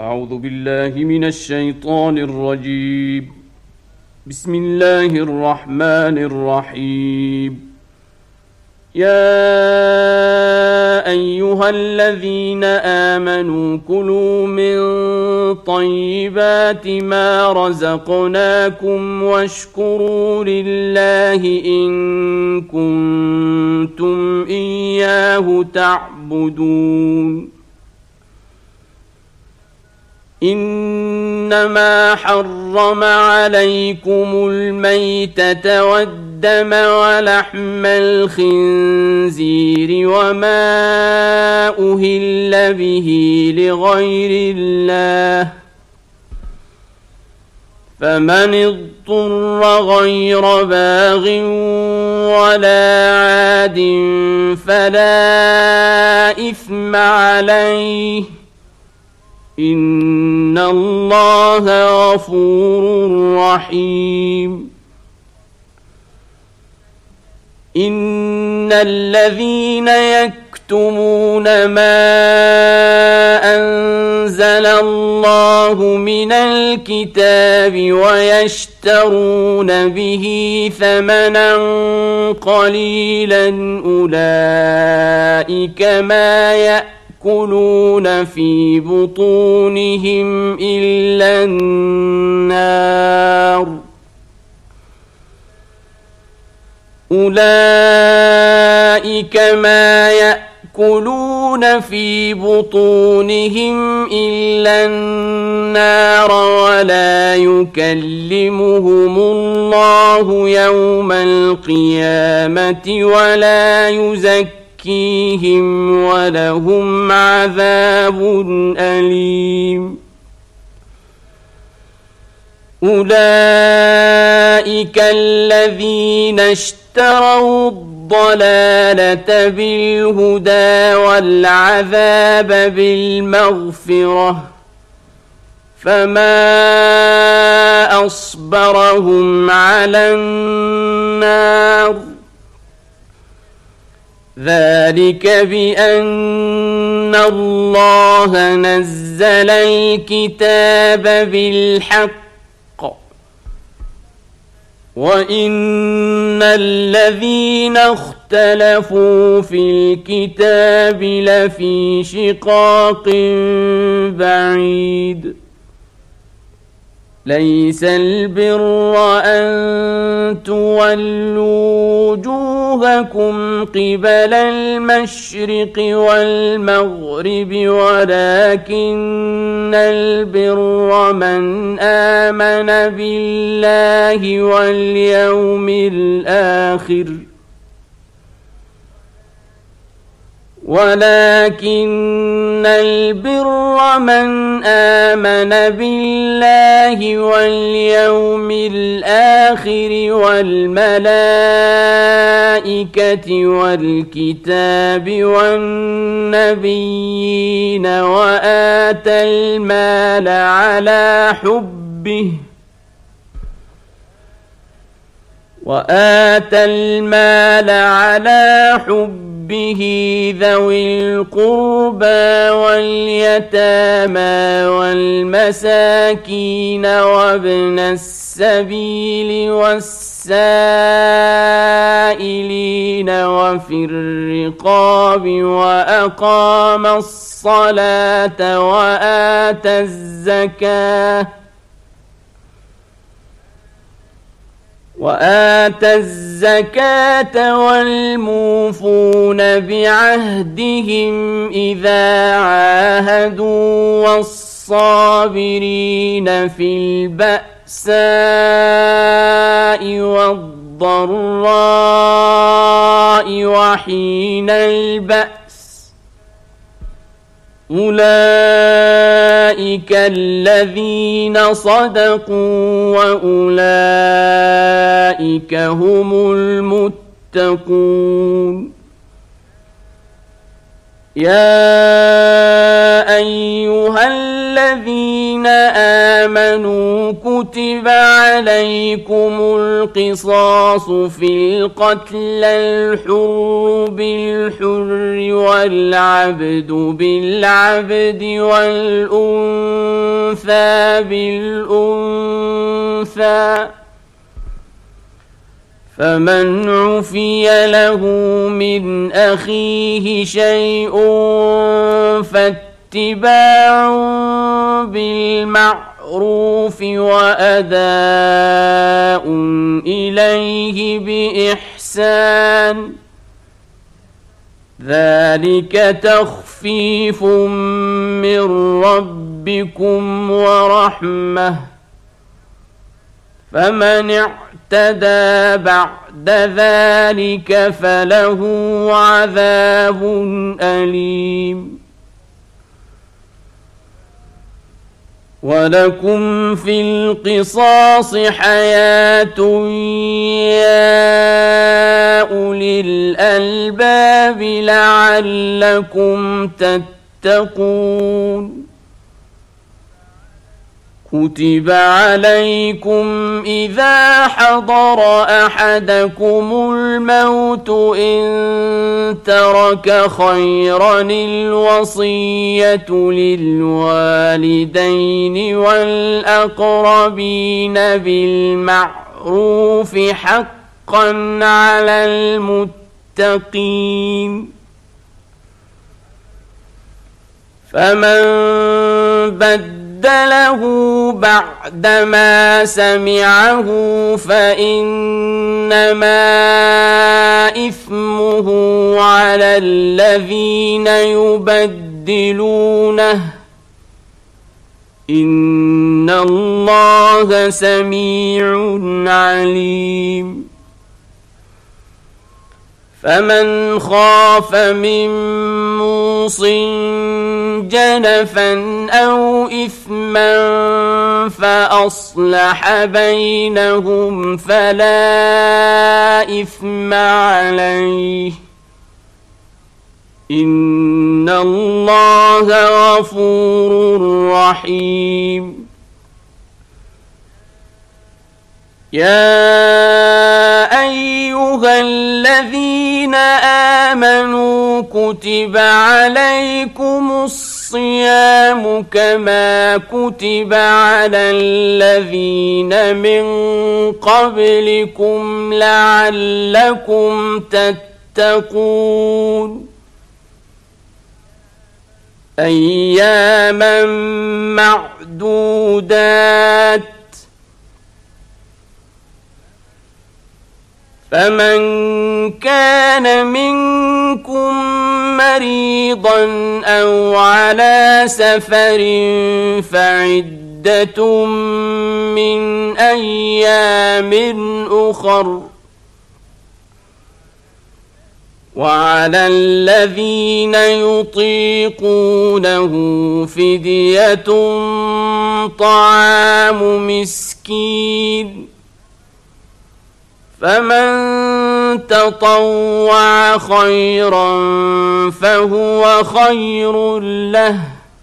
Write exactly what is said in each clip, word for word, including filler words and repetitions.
أعوذ بالله من الشيطان الرجيم. بسم الله الرحمن الرحيم. يا أيها الذين آمنوا كلوا من طيبات ما رزقناكم واشكروا لله إن كنتم إياه تعبدون. إنما حرم عليكم الميتة والدم ولحم الخنزير وما أهل به لغير الله، فمن اضطر غير باغ ولا عاد فلا إثم عليه، إن الله غفور رحيم. إن الذين يكتمون ما أنزل الله من الكتاب ويشترون به ثمنا قليلا أولئك ما يأتون يأكلون في بطونهم إلا النار، أولئك ما يأكلون في بطونهم إلا النار ولا يكلمهم الله يوم القيامة ولا يزكيهم ولهم عذاب أليم. أولئك الذين اشتروا الضلالة بالهدى والعذاب بالمغفرة، فما أصبرهم على النار، ذلك بأن الله نزل الكتاب بالحق وإن الذين اختلفوا في الكتاب لفي شقاق بعيد. ليس البر أن تولوا وجوهكم قبل المشرق والمغرب ولكن البر من آمن بالله واليوم الآخر ولكن البر من آمن بالله واليوم الآخر والملائكة والكتاب والنبيين وآتى المال على حبه وآتى المال على حبه به ذوي القربى واليتامى والمساكين وابن السبيل والسائلين وفي الرقاب وأقام الصلاة وآتى الزكاة وآتى الزكاة والموفون بعهدهم إذا عاهدوا والصابرين في البأساء والضراء وحين البأس، أولئك الذين صدقوا وأولئك هم المتقون. يا أيها الذين آمنوا كتب عليكم القصاص في القتلى الحر بالحر والعبد بالعبد والأنثى بالأنثى فمن عفي له من أخيه شيء فاتباع بالمعروف وأداء إليه بإحسان ذلك تخفيف من ربكم ورحمة فمن اعتدى بعد ذلك فله عذاب أليم ولكم في القصاص حياة يا أولي الألباب لعلكم تتقون كتب عليكم إذا حضر أحدكم الموت إن ترك خيرا الوصية للوالدين والأقربين بالمعروف حقا على المتقين فمن بدل بدله بعدما سمعه فإنما إثمه على الذين يبدلونه إن الله سميع عليم فمن خاف من موص جنفا أو إثما فأصلح بينهم فلا إثم عليه إن الله غفور رحيم يا أيها الذين آمنوا كتب عليكم الصيام كما كتب على الذين من قبلكم لعلكم تتقون أياما معدودات فمن كان منكم مريضا أو على سفر فعدة من أيام أخر وعلى الذين يطيقونه فدية طعام مسكين فمن تطوع خيرا فهو خير له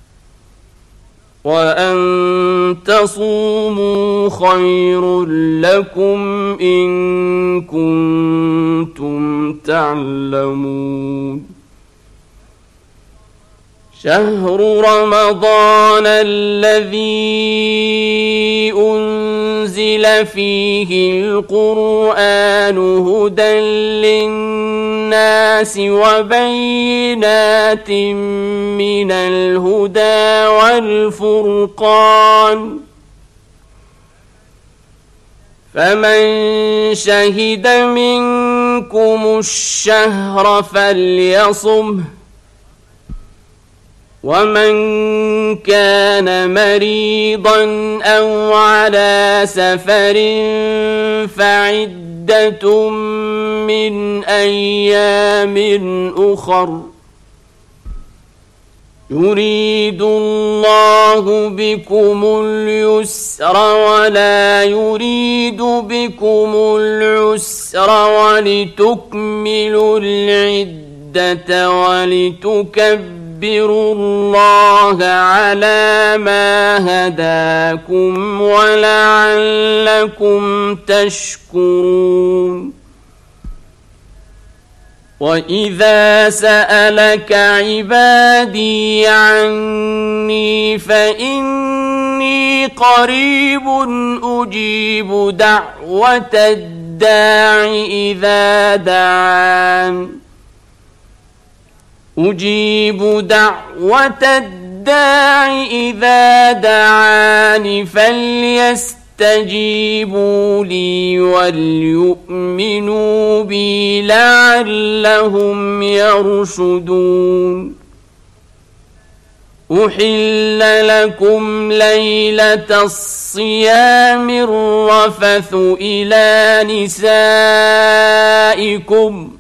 وأن تصوموا خير لكم إن كنتم تعلمون شهر رمضان الذي أنزل فيه القرآن هدى للناس وبينات من الهدى والفرقان فمن شهد منكم الشهر فليصمه ومن كان مريضا أو على سفر فعدة من أيام أخر يريد الله بكم اليسر ولا يريد بكم العسر ولتكملوا العدة العدة ولتكبروا الله على ما هداكم ولعلكم تشكرون. وإذا سألك عبادي عني فإني قريب أجيب دعوة الداع إذا دعان أجيب دعوة الداع إذا دعان فليستجيبوا لي وليؤمنوا بي لعلهم يرشدون. أحل لكم ليلة الصيام الرفث إلى نسائكم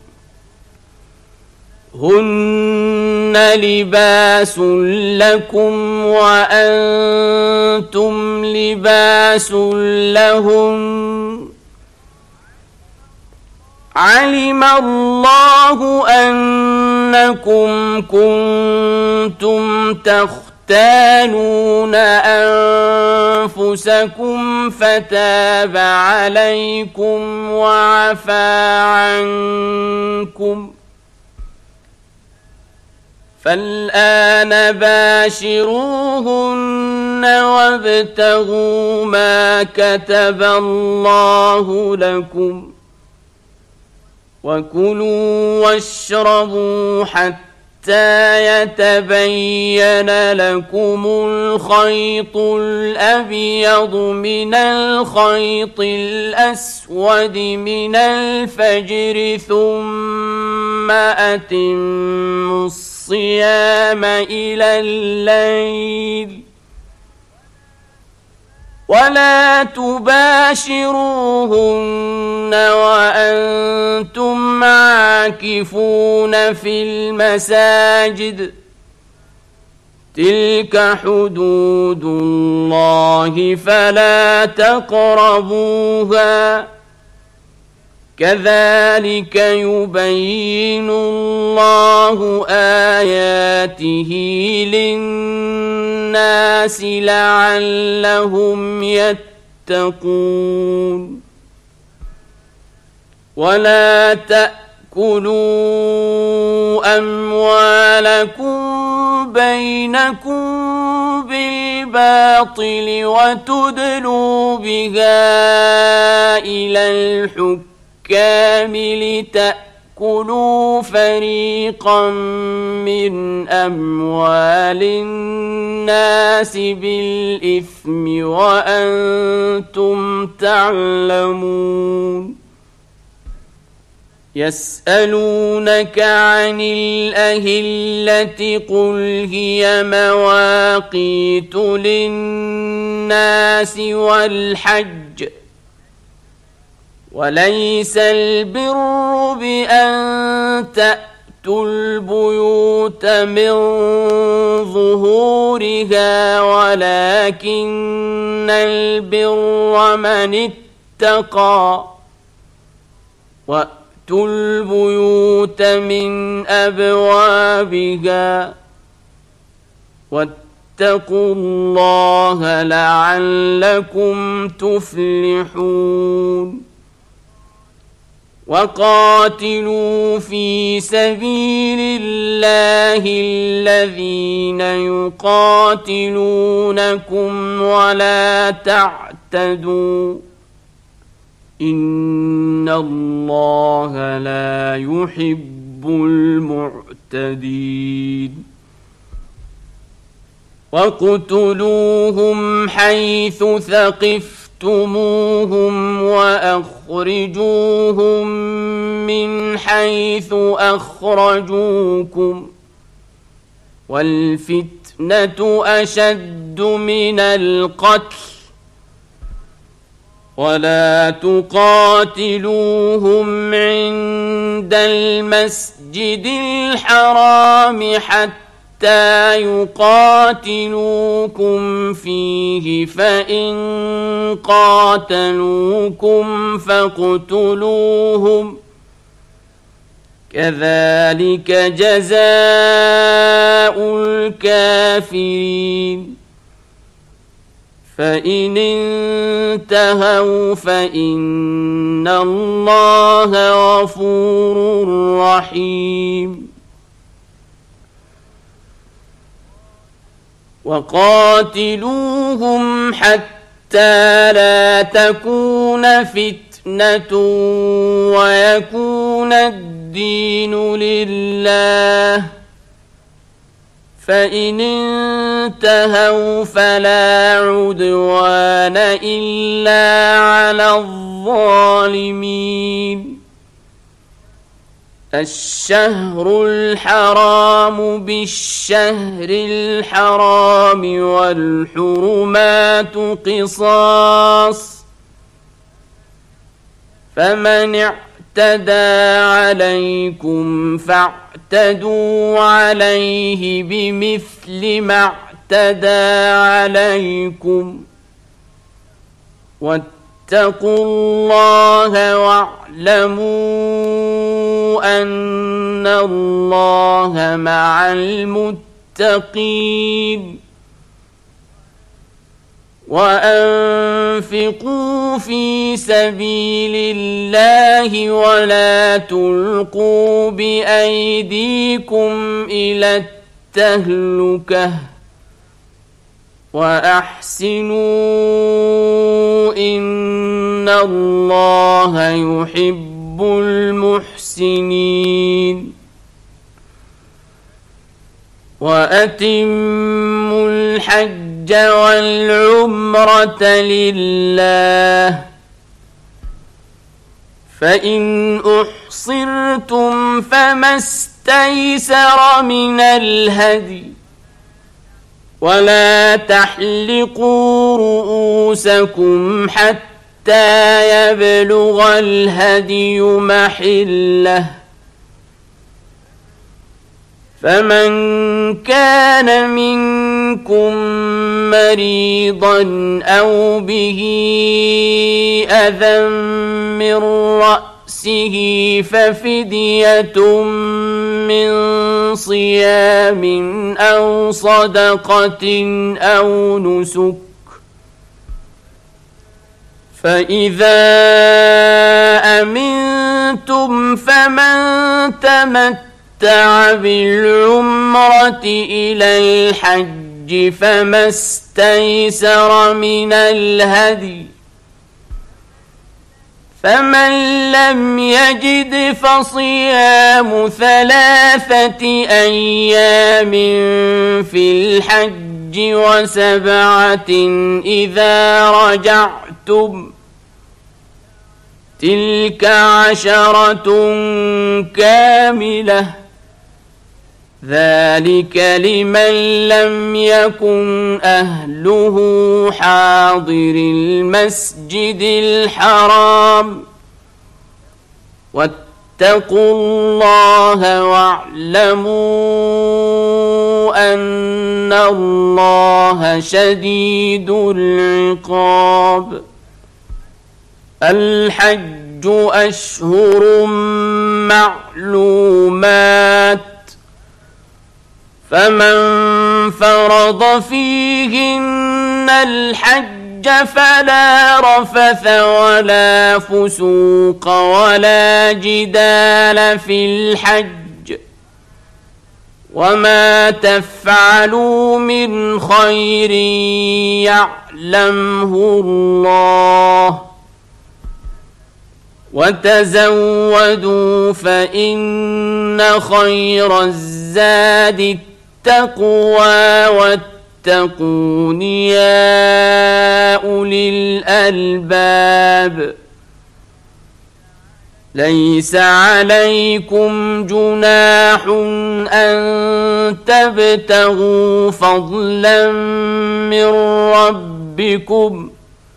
هن لباس لكم وأنتم لباس لهن علم الله أنكم كنتم تختانون أنفسكم فتاب عليكم وعفى عنكم فالآن باشروهن وابتغوا ما كتب الله لكم وكلوا واشربوا حتى يتبين لكم الخيط الأبيض من الخيط الأسود من الفجر ثم أتموا الصيام إلى الليل ولا تباشروهن وأنتم عاكفون في المساجد تلك حدود الله فلا تقربوها كذلك يبين الله آياته للناس لعلهم يتقون. ولا تأكلوا أموالكم بينكم بالباطل وتدلوا بها إلى الحكم كامل لتأكلوا فريقا من أموال الناس بالإثم وأنتم تعلمون. يسألونك عن الأهلة قل هي مواقيت للناس والحج وليس البر بأن تأتوا البيوت من ظهورها ولكن البر من اتقى وأتوا البيوت من أبوابها واتقوا الله لعلكم تفلحون. وقاتلوا في سبيل الله الذين يقاتلونكم ولا تعتدوا إن الله لا يحب المعتدين. وَاقْتُلُوهُمْ حَيْثُ ثَقِفْتُمُوهُمْ وَأَخْرِجُوهُمْ مِنْ حَيْثُ أَخْرَجُوكُمْ وَالْفِتْنَةُ أَشَدُّ مِنَ الْقَتْلِ وَلَا تُقَاتِلُوهُمْ عِندَ الْمَسْجِدِ الْحَرَامِ حَتَّى حتى يقاتلوكم فيه فإن قاتلوكم فاقتلوهم كذلك جزاء الكافرين فإن انتهوا فإن الله غفور رحيم وقاتلوهم حتى لا تكون فتنة ويكون الدين لله فإن انتهوا فلا عدوان إلا على الظالمين الشهر الحرام بالشهر الحرام والحرمات قصاص فمن اعتدى عليكم فاعتدوا عليه بمثل ما اعتدى عليكم واتقوا الله واعلموا أن الله مع المتقين وأنفقوا في سبيل الله ولا تلقوا بأيديكم إلى التهلكة وأحسنوا إن الله يحب المحسنين وأتموا الحج والعمرة لله فإن أحصرتم فما استيسر من الهدي ولا تحلقوا رؤوسكم حتى يبلغ الهدي محله فمن كان منكم مريضا أو به أذى من رأسه ففدية من صيام أو صدقة أو نسك فإذا أمنتم فمن تمتع بالعمرة إلى الحج فما استيسر من الهدي فمن لم يجد فصيام ثلاثة أيام في الحج وسبعة إذا رجعتم تلك عشرة كاملة ذلك لمن لم يكن أهله حاضر المسجد الحرام واتقوا الله واعلموا أن الله شديد العقاب الحج أشهر معلومات فمن فرض فيهن الحج فلا رفث ولا فسوق ولا جدال في الحج وما تفعلوا من خير يعلمه الله وتزودوا فإن خير الزاد التقوى واتقون يا أولي الألباب ليس عليكم جناح أن تبتغوا فضلا من ربكم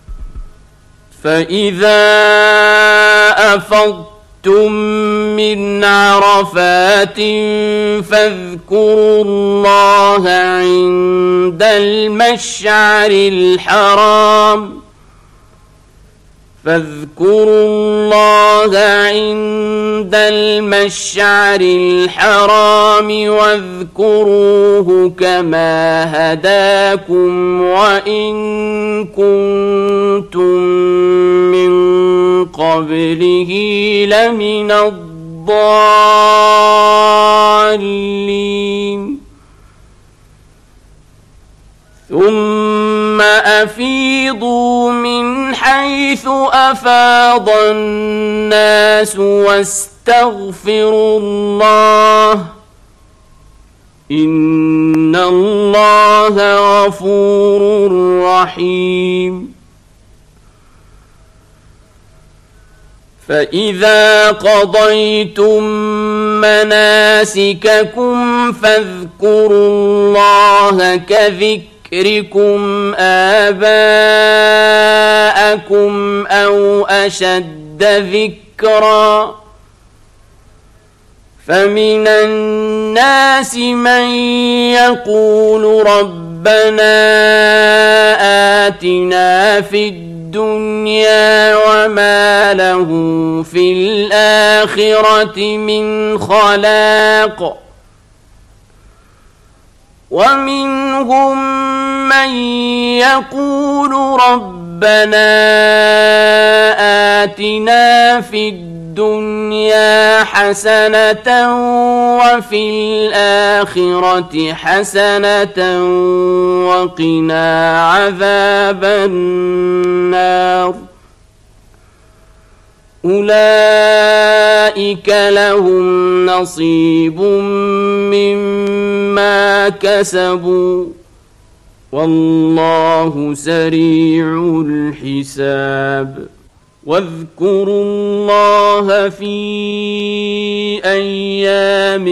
فإذا أفضتم من عرفات فاذكروا الله عند المشعر الحرام فاذكروا الله عند المشعر الحرام واذكروه كما هداكم وإن كنتم من قبله لمن الضالين ثم أفيضوا من حيث أفاض الناس واستغفروا الله إن الله غفور رحيم فإذا قضيتم مناسككم فاذكروا الله كذكركم آباءكم أو أشد ذكرا فمن الناس من يقول ربنا آتنا في الدنيا وما له في الآخرة من خلاق ومنهم من يقول ربنا آتنا في الدنيا حسنة وفي الآخرة حسنة وقنا عذاب النار أولئك لهم نصيب مما كسبوا والله سريع الحساب واذكروا الله في أيام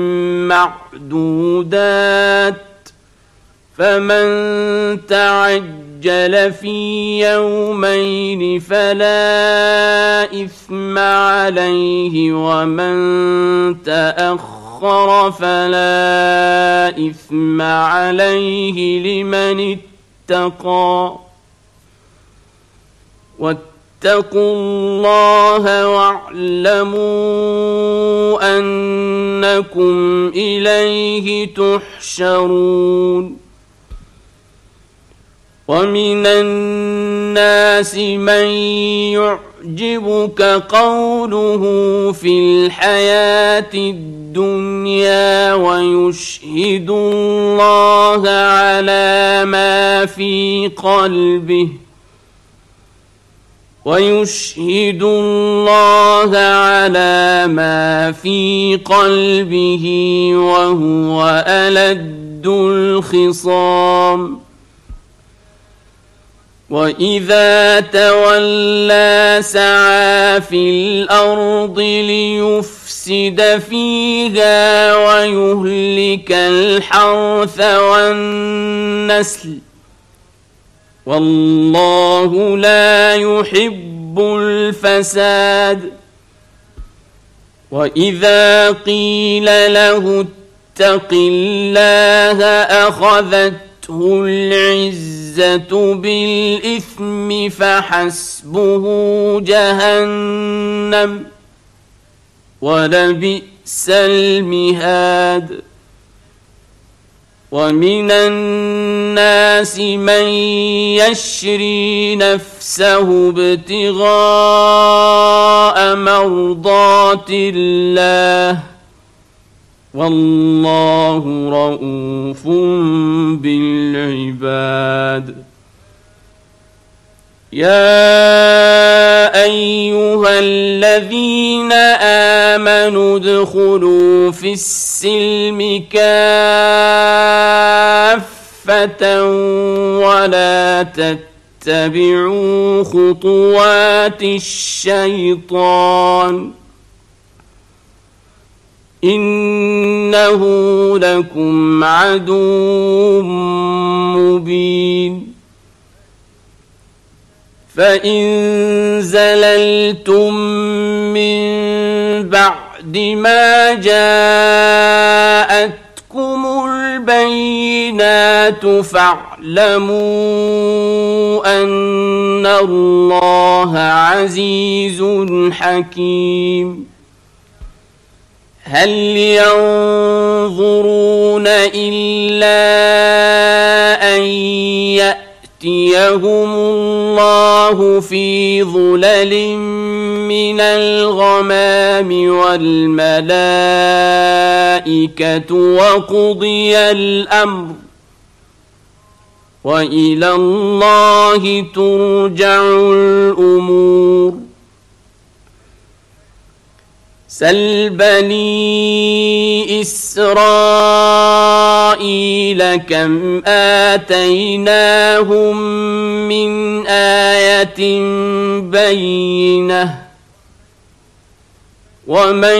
معدودات فمن تعجل في يومين فلا إثم عليه ومن تأخر فلا إثم عليه لمن اتقى واتقوا الله واعلموا أنكم إليه تحشرون ومن الناس من يعجبك قوله في الحياة الدنيا ويشهد الله على ما في قلبه ويشهد الله على ما في قلبه وهو ألد الخصام وإذا تولى سعى في الأرض ليفسد فيها ويهلك الحرث والنسل والله لا يحب الفساد وإذا قيل له اتق الله أخذته العزة بالإثم فحسبه جهنم ولبئس المهاد ومن الناس من يشري نفسه ابتغاء مرضات الله والله رؤوف بالعباد يا أيها الذين آمنوا ادخلوا في السلم كافة ولا تتبعوا خطوات الشيطان إنه لكم عدو مبين فإن زللتم من بعد ما جاءتكم البينات فاعلموا أن الله عزيز حكيم. هل ينظرون إلا أن يأتيهم الله في ظلل من الغمام والملائكة وقضي الأمر وإلى الله ترجع الأمور. سل بني إسرائيل كم آتيناهم من آية بينة ومن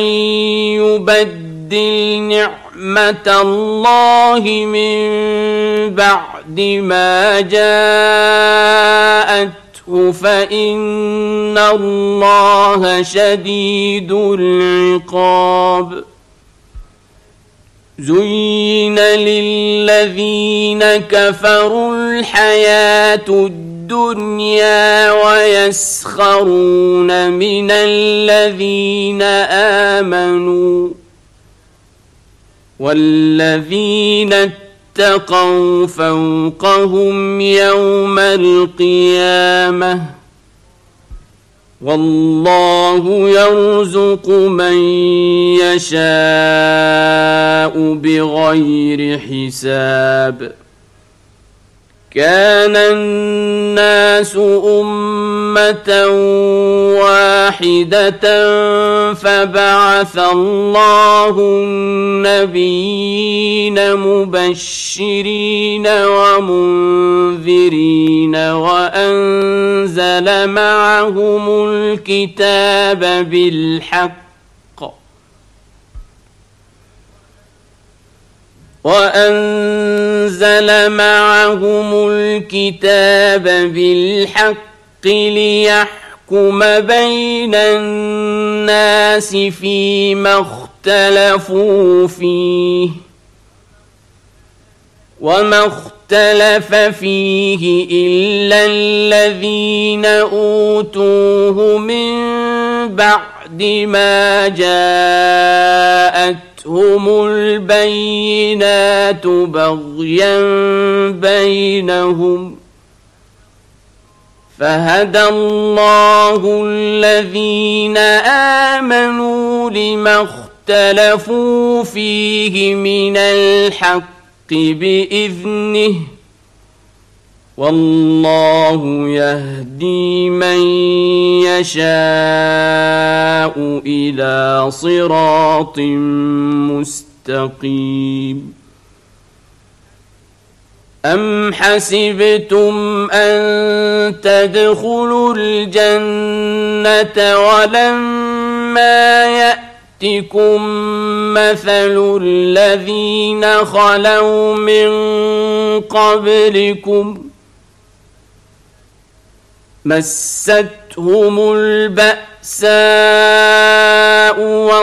يبدل نعمة الله من بعد ما جاءت فإن الله شديد العقاب. زين للذين كفروا الحياة الدنيا ويسخرون من الذين آمنوا والذين اتقوا فوقهم يوم القيامة والله يرزق من يشاء بغير حساب. كان الناس أمة واحدة فبعث الله النبيين مبشرين ومنذرين وأنزل معهم الكتاب بالحق وأنزل معهم الكتاب بالحق ليحكم بين الناس فيما اختلفوا فيه وما اختلف فيه إلا الذين أوتوه من بعد ما جاءت هم البينات بغيا بينهم فهدى الله الذين آمنوا لما اختلفوا فيه من الحق بإذنه والله يهدي من يشاء إلى صراط مستقيم. أم حسبتم أن تدخلوا الجنة ولما يأتكم مثل الذين خلوا من قبلكم مستهم البأساء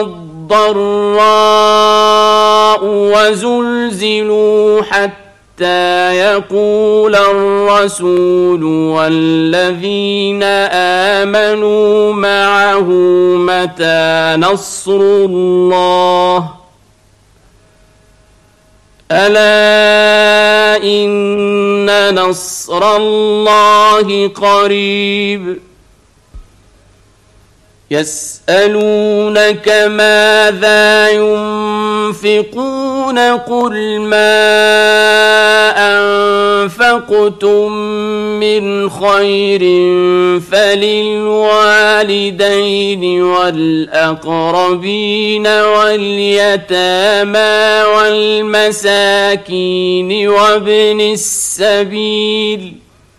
والضراء وزلزلوا حتى يقول الرسول والذين آمنوا معه متى نصر الله ألا إن نصر الله قريب. يسألونك ماذا ينفقون قل ما أنفقتم من خير فللوالدين والأقربين واليتامى والمساكين وابن السبيل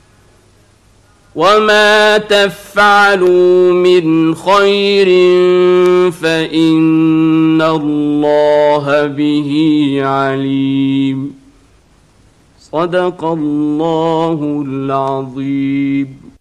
وما تفعلوا من خير فإن الله به عليم. صدق الله العظيم.